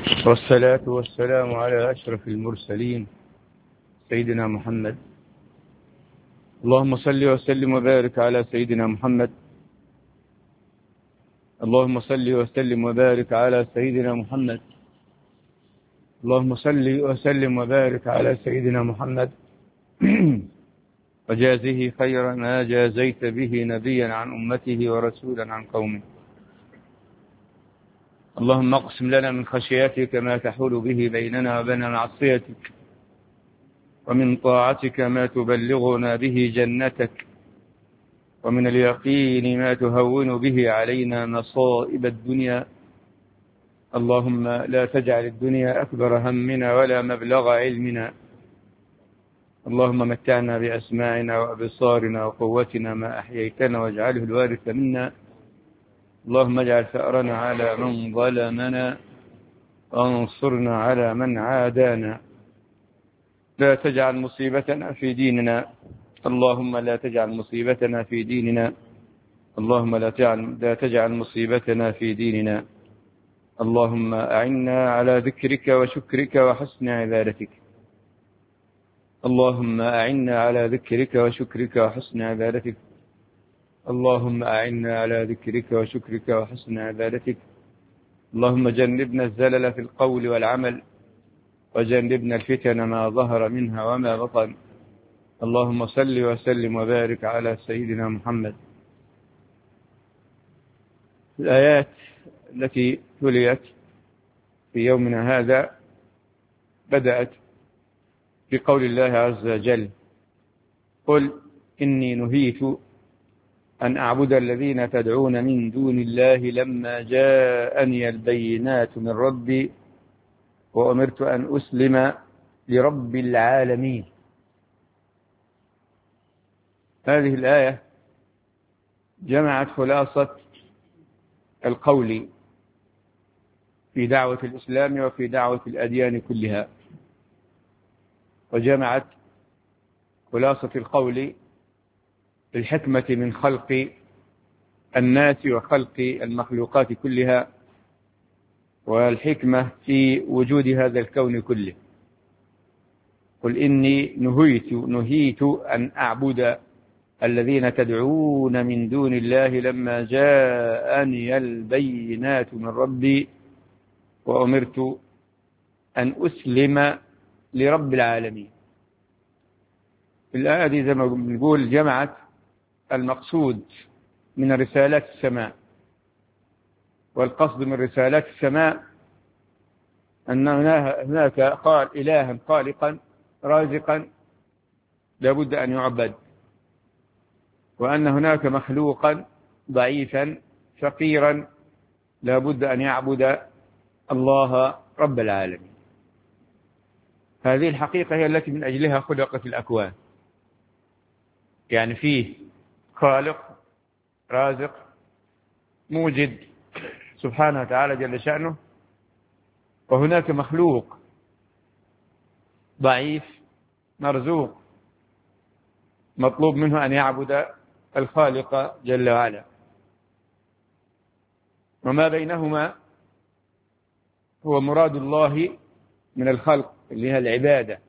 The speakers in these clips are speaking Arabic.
والصلاة والسلام على أشرف المرسلين سيدنا محمد. اللهم صل وسلم وبارك على سيدنا محمد. اللهم صل وسلم وبارك على سيدنا محمد. اللهم صل وسلم وبارك على سيدنا محمد وجازه خيرا ما جازيت به نبيا عن أمته ورسولا عن قومه. اللهم اقسم لنا من خشيتك ما تحول به بيننا وبين معصيتك، ومن طاعتك ما تبلغنا به جنتك، ومن اليقين ما تهون به علينا مصائب الدنيا. اللهم لا تجعل الدنيا أكبر همنا ولا مبلغ علمنا. اللهم متعنا بأسماعنا وأبصارنا وقوتنا ما أحييتنا واجعله الوارث منا. اللهم اجعل ثأرنا على من ظلمنا وانصرنا على من عادانا. لا تجعل مصيبتنا في ديننا. اللهم لا تجعل مصيبتنا في ديننا. اللهم لا تجعل مصيبتنا في ديننا. اللهم أعنا على ذكرك وشكرك وحسن عبادتك. اللهم أعنا على ذكرك وشكرك وحسن عبادتك. اللهم أعنا على ذكرك وشكرك وحسن عبادتك. اللهم جنبنا الزلل في القول والعمل، وجنبنا الفتن ما ظهر منها وما بطن. اللهم صل وسلم وبارك على سيدنا محمد. الآيات التي تليت في يومنا هذا بدأت بقول الله عز وجل: قل إني نهيت أن أعبد الذين تدعون من دون الله لما جاءني البينات من ربي وأمرت أن أسلم لرب العالمين. هذه الآية جمعت خلاصة القول في دعوة الإسلام وفي دعوة الأديان كلها، وجمعت خلاصة القول في الحكمة من خلق الناس وخلق المخلوقات كلها، والحكمة في وجود هذا الكون كله. قل إني نهيت أن أعبد الذين تدعون من دون الله لما جاءني البينات من ربي وأمرت أن أسلم لرب العالمين. الآية دي زي ما بنقول جمعت المقصود من رسالات السماء، والقصد من رسالات السماء أن هناك إلها خالقا رازقا لابد أن يعبد، وأن هناك مخلوقا ضعيفا فقيرا لابد أن يعبد الله رب العالمين. هذه الحقيقة هي التي من أجلها خلقت الأكوان، يعني فيه خالق رازق موجد سبحانه وتعالى جل شأنه، وهناك مخلوق ضعيف مرزوق مطلوب منه أن يعبد الخالق جل وعلا، وما بينهما هو مراد الله من الخلق اللي هي العبادة.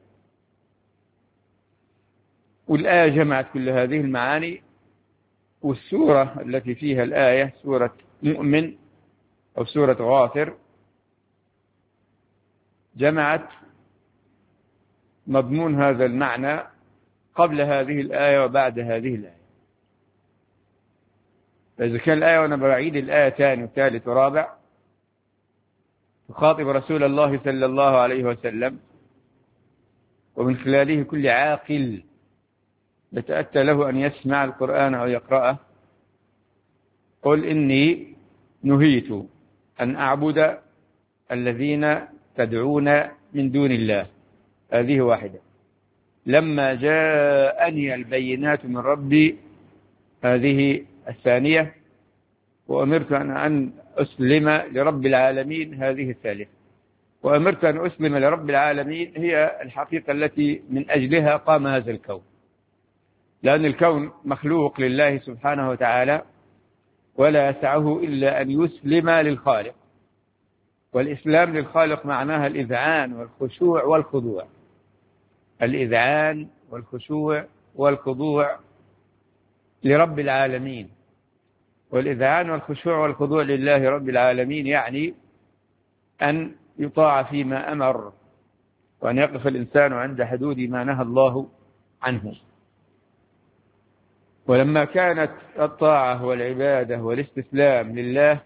والآية جمعت كل هذه المعاني، والسورة التي فيها الآية سورة مؤمن أو سورة غافر جمعت مضمون هذا المعنى قبل هذه الآية وبعد هذه الآية. فإذا كان الآية، وأنا بعيد الآية ثاني وثالث ورابع، تخاطب رسول الله صلى الله عليه وسلم، ومن خلاله كل عاقل يتأتى له أن يسمع القرآن أو يقرأه. قل إني نهيت أن أعبد الذين تدعون من دون الله، هذه واحدة. لما جاءني البينات من ربي، هذه الثانية. وأمرت أن أسلم لرب العالمين، هذه الثالثة. وأمرت أن أسلم لرب العالمين هي الحقيقة التي من أجلها قام هذا الكون، لأن الكون مخلوق لله سبحانه وتعالى، ولا يسعه إلا أن يسلم للخالق. والإسلام للخالق معناها الإذعان والخشوع والخضوع. الإذعان والخشوع والخضوع لرب العالمين. والإذعان والخشوع والخضوع لله رب العالمين يعني أن يطاع فيما أمر، وأن يقف الإنسان عند حدود ما نهى الله عنه. ولما كانت الطاعة والعبادة والاستسلام لله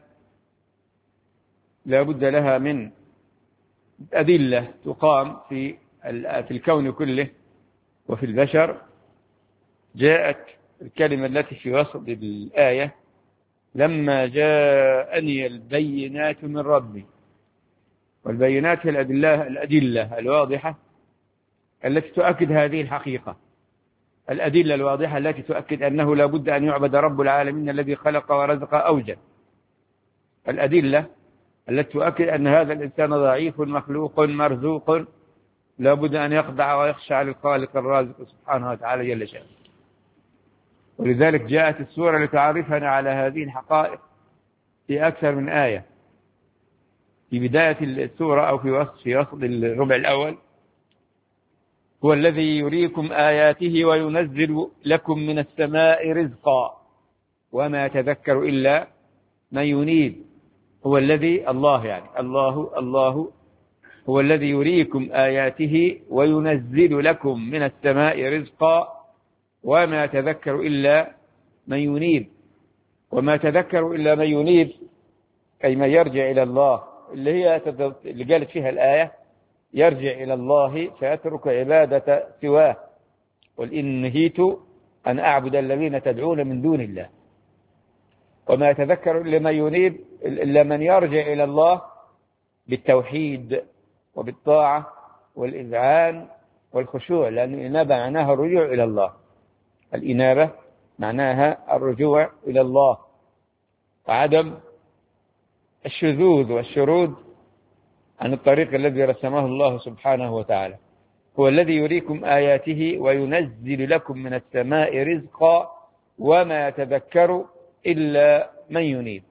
لا بد لها من أدلة تقام في الكون كله وفي البشر، جاءت الكلمة التي في وسط الآية: لما جاءني البينات من ربي. والبينات هي الأدلة الواضحة التي تؤكد هذه الحقيقة، الأدلة الواضحة التي تؤكد أنه لا بد أن يعبد رب العالمين الذي خلق ورزق أوجد. الأدلة التي تؤكد أن هذا الإنسان ضعيف مخلوق مرزوق، لا بد أن يخضع ويخشع للخالق الرازق سبحانه وتعالى جل شأنه. ولذلك جاءت السورة لتعرفنا على هذه الحقائق في أكثر من آية. في بداية السورة أو في وسط الربع الأول: هو الذي يريكم آياته وينزل لكم من السماء رزقا وما يتذكر إلا من ينيب. هو الذي الله هو الذي يريكم آياته وينزل لكم من السماء رزقا وما يتذكر إلا من ينيب. وما يتذكر إلا من ينيب أي من يرجع إلى الله، اللي قالت فيها الآية: يرجع إلى الله فيترك عبادة سواه، قل إن نهيت أن أعبد الذين تدعون من دون الله. وما يتذكر إلا من ينيب إلا من يرجع إلى الله بالتوحيد وبالطاعة والإذعان والخشوع، لأن الإنابة معناها الرجوع إلى الله. الإنابة معناها الرجوع إلى الله وعدم الشذوذ والشرود عن الطريق الذي رسمه الله سبحانه وتعالى. هو الذي يريكم آياته وينزل لكم من السماء رزقا وما يتذكر إلا من ينيب.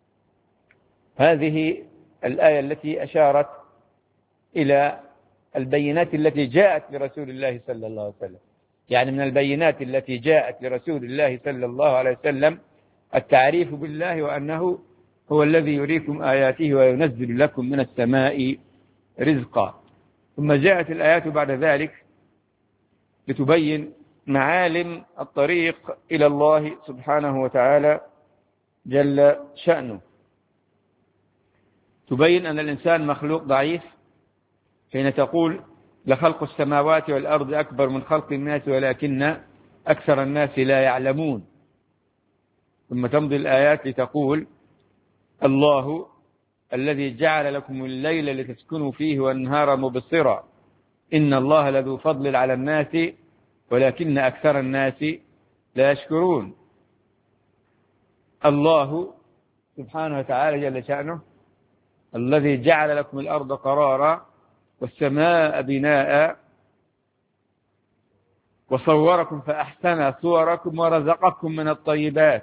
هذه الآية التي أشارت إلى البينات التي جاءت لرسول الله صلى الله عليه وسلم. يعني من البينات التي جاءت لرسول الله صلى الله عليه وسلم التعريف بالله، وأنه هو الذي يريكم آياته وينزل لكم من السماء رزقا. ثم جاءت الآيات بعد ذلك لتبين معالم الطريق إلى الله سبحانه وتعالى جل شأنه. تبين أن الإنسان مخلوق ضعيف، حين تقول: لخلق السماوات والأرض أكبر من خلق الناس ولكن أكثر الناس لا يعلمون. ثم تمضي الآيات لتقول: الله الذي جعل لكم الليل لتسكنوا فيه والنهار مبصرا إن الله لذو فضل على الناس ولكن أكثر الناس لا يشكرون. الله سبحانه وتعالى جل شأنه الذي جعل لكم الأرض قرارا والسماء بناء وصوركم فأحسن صوركم ورزقكم من الطيبات،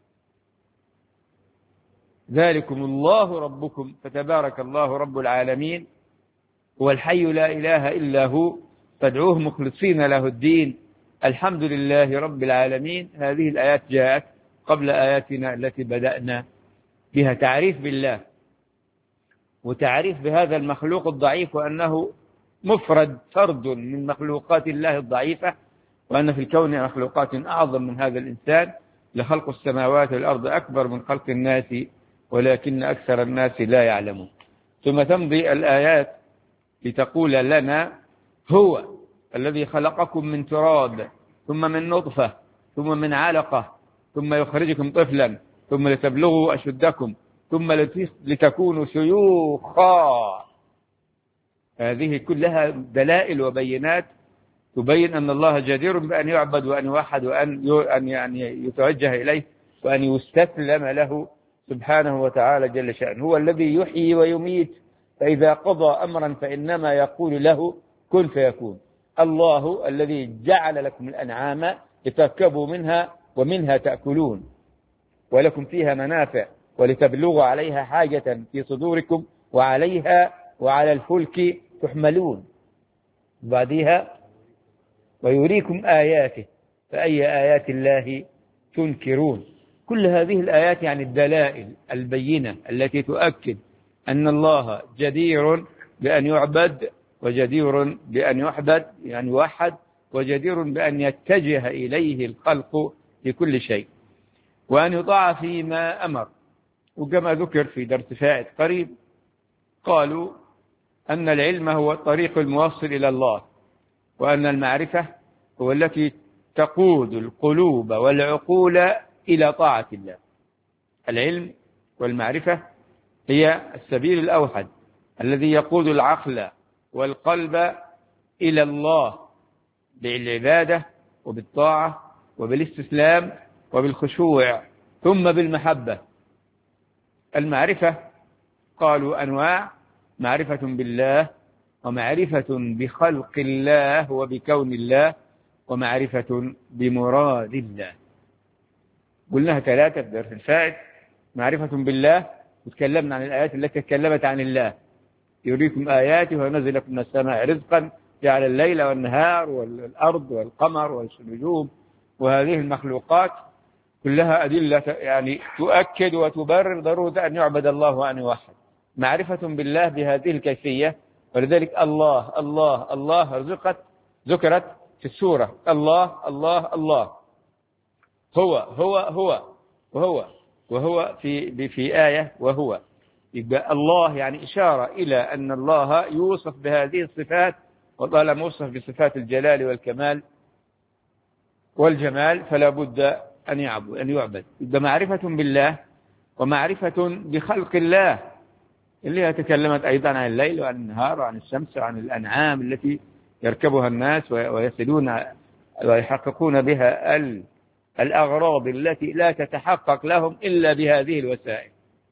ذلكم الله ربكم فتبارك الله رب العالمين هو الحي لا إله إلا هو فادعوه مخلصين له الدين الحمد لله رب العالمين. هذه الآيات جاءت قبل آياتنا التي بدأنا بها تعريف بالله وتعريف بهذا المخلوق الضعيف، وأنه فرد من مخلوقات الله الضعيفة، وأن في الكون مخلوقات أعظم من هذا الإنسان. لخلق السماوات والأرض أكبر من خلق الناس ولكن أكثر الناس لا يعلمون. ثم تمضي الآيات لتقول لنا: هو الذي خلقكم من تراب ثم من نطفة ثم من علقة ثم يخرجكم طفلا ثم لتبلغوا أشدكم ثم لتكونوا شيوخا. هذه كلها دلائل وبينات تبين أن الله جدير بأن يعبد وأن يوحد وأن يعني يتوجه إليه وأن يستسلم له سبحانه وتعالى جل شأنه. هو الذي يحيي ويميت، فإذا قضى أمرا فإنما يقول له كن فيكون. الله الذي جعل لكم الأنعام لتركبوا منها ومنها تأكلون ولكم فيها منافع ولتبلغوا عليها حاجة في صدوركم وعليها وعلى الفلك تحملون. بعدها ويريكم آياته فأي آيات الله تنكرون. كل هذه الآيات يعني الدلائل البينة التي تؤكد أن الله جدير بأن يعبد، وجدير بأن يحبد يعني يوحد، وجدير بأن يتجه إليه الخلق في كل شيء، وأن يطاع فيما أمر. وكما ذكر في درس فائت قريب قالوا أن العلم هو الطريق الموصل إلى الله، وأن المعرفة هو التي تقود القلوب والعقول إلى طاعة الله. العلم والمعرفة هي السبيل الأوحد الذي يقود العقل والقلب إلى الله بالعبادة وبالطاعة وبالاستسلام وبالخشوع ثم بالمحبة. المعرفة قالوا أنواع: معرفة بالله، ومعرفة بخلق الله وبكون الله، ومعرفة بمراد الله. قلناها 3 في درس الفائت. معرفة بالله وتكلمنا عن الآيات التي تكلمت عن الله: يريكم آياته وينزل لكم من السماء رزقا، جعل الليل والنهار والأرض والقمر والنجوم، وهذه المخلوقات كلها أدلة يعني تؤكد وتبرر ضرورة أن يعبد الله وأن يوحد. معرفة بالله بهذه الكيفية، ولذلك الله الله الله ذكرت في السورة. الله الله الله، هو هو هو وهو وهو في آية وهو. يبقى الله يعني إشارة إلى أن الله يوصف بهذه الصفات، وطالما وصف بصفات الجلال والكمال والجمال فلا بد أن يعبد. يبقى معرفة بالله ومعرفة بخلق الله اللي هي تكلمت أيضا عن الليل وعن النهار وعن الشمس وعن الأنعام التي يركبها الناس ويصلون ويحققون بها الأغراض التي لا تتحقق لهم إلا بهذه الوسائل.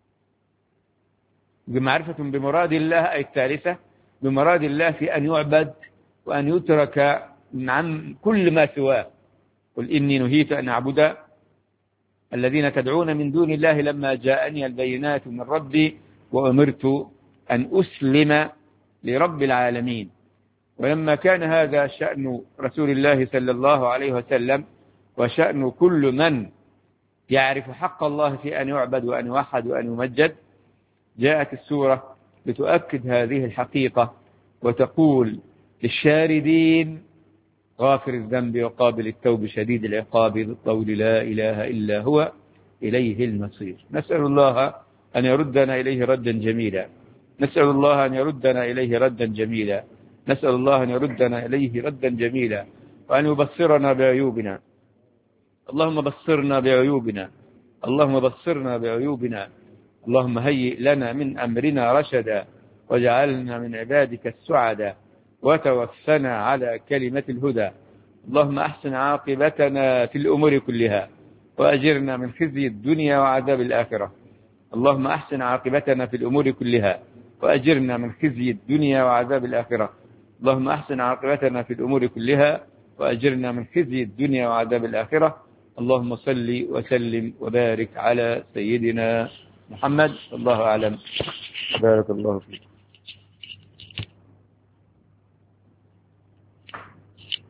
بمعرفة بمراد الله أي الثالثة، بمراد الله في أن يعبد وأن يترك عن كل ما سواه. قل إني نهيت أن أعبد الذين تدعون من دون الله لما جاءني البينات من ربي وأمرت أن أسلم لرب العالمين. ولما كان هذا شأن رسول الله صلى الله عليه وسلم وشأن كل من يعرف حق الله في أن يعبد وأن يوحد وأن يمجد، جاءت السورة لتؤكد هذه الحقيقة وتقول للشاردين: غافر الذنب وقابل التوب شديد العقاب ذي الطول لا إله إلا هو إليه المصير. نسأل الله أن يردنا إليه ردا جميلا، نسأل الله أن يردنا إليه ردا جميلا، نسأل الله أن يردنا إليه ردا جميلا، وأن يبصرنا بعيوبنا. اللهم بصرنا بعيوبنا، اللهم بصرنا بعيوبنا، اللهم هيئ لنا من أمرنا رشدا، واجعلنا من عبادك السعدا، وتوفنا على كلمة الهدى. اللهم أحسن عاقبتنا في الأمور كلها، وأجرنا من خزي الدنيا وعذاب الآخرة. اللهم أحسن عاقبتنا في الأمور كلها، وأجرنا من خزي الدنيا وعذاب الآخرة. اللهم أحسن عاقبتنا في الأمور كلها، وأجرنا من خزي الدنيا وعذاب الآخرة. اللهم صل وسلم وبارك على سيدنا محمد. الله أعلم. بارك الله فيك.